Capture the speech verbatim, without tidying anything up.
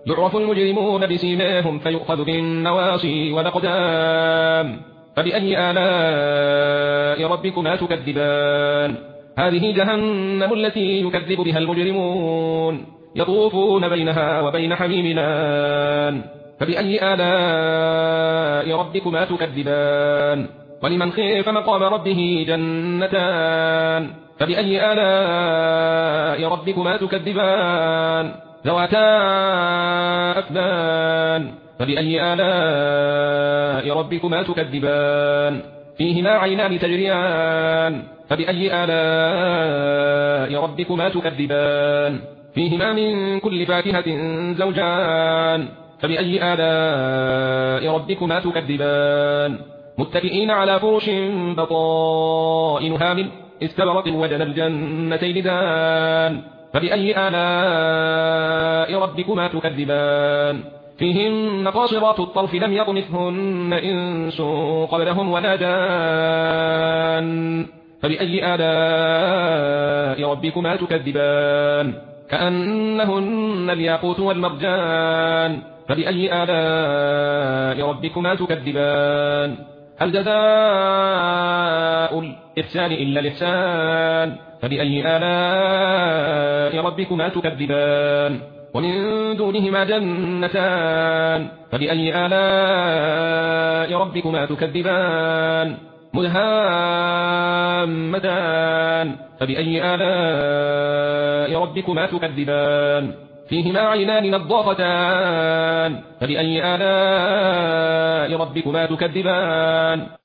يعرف المجرمون بسيماهم فيؤخذ بالنواصي والأقدام فبأي آلاء ربكما تكذبان هذه جهنم التي يكذب بها المجرمون يطوفون بينها وبين حميم آن فبأي آلاء ربكما تكذبان ولمن خيف مقام ربه جنتان فبأي آلاء ربكما تكذبان ذواتا أفنان فبأي آلاء ربكما تكذبان فيهما عينان تجريان فبأي آلاء ربكما تكذبان فيهما من كل فاكهة زوجان فبأي آلاء ربكما تكذبان متكئين على فرش بطائنها من استبرق وجنى الجنتين دان فبأي آلاء ربكما تكذبان فيهن قاصرات الطرف لم يطمثهن إنس قبلهم ولا جان فبأي آلاء ربكما تكذبان كأنهن الياقوت والمرجان فبأي آلاء ربكما تكذبان هل جزاء الإحسان إلا الإحسان فبأي آلاء ربكما تكذبان ومن دونهما جنتان فبأي آلاء ربكما تكذبان مدهامتان فبأي آلاء ربكما تكذبان فيهما عينان نضاختان فبأي آلاء ربكما تكذبان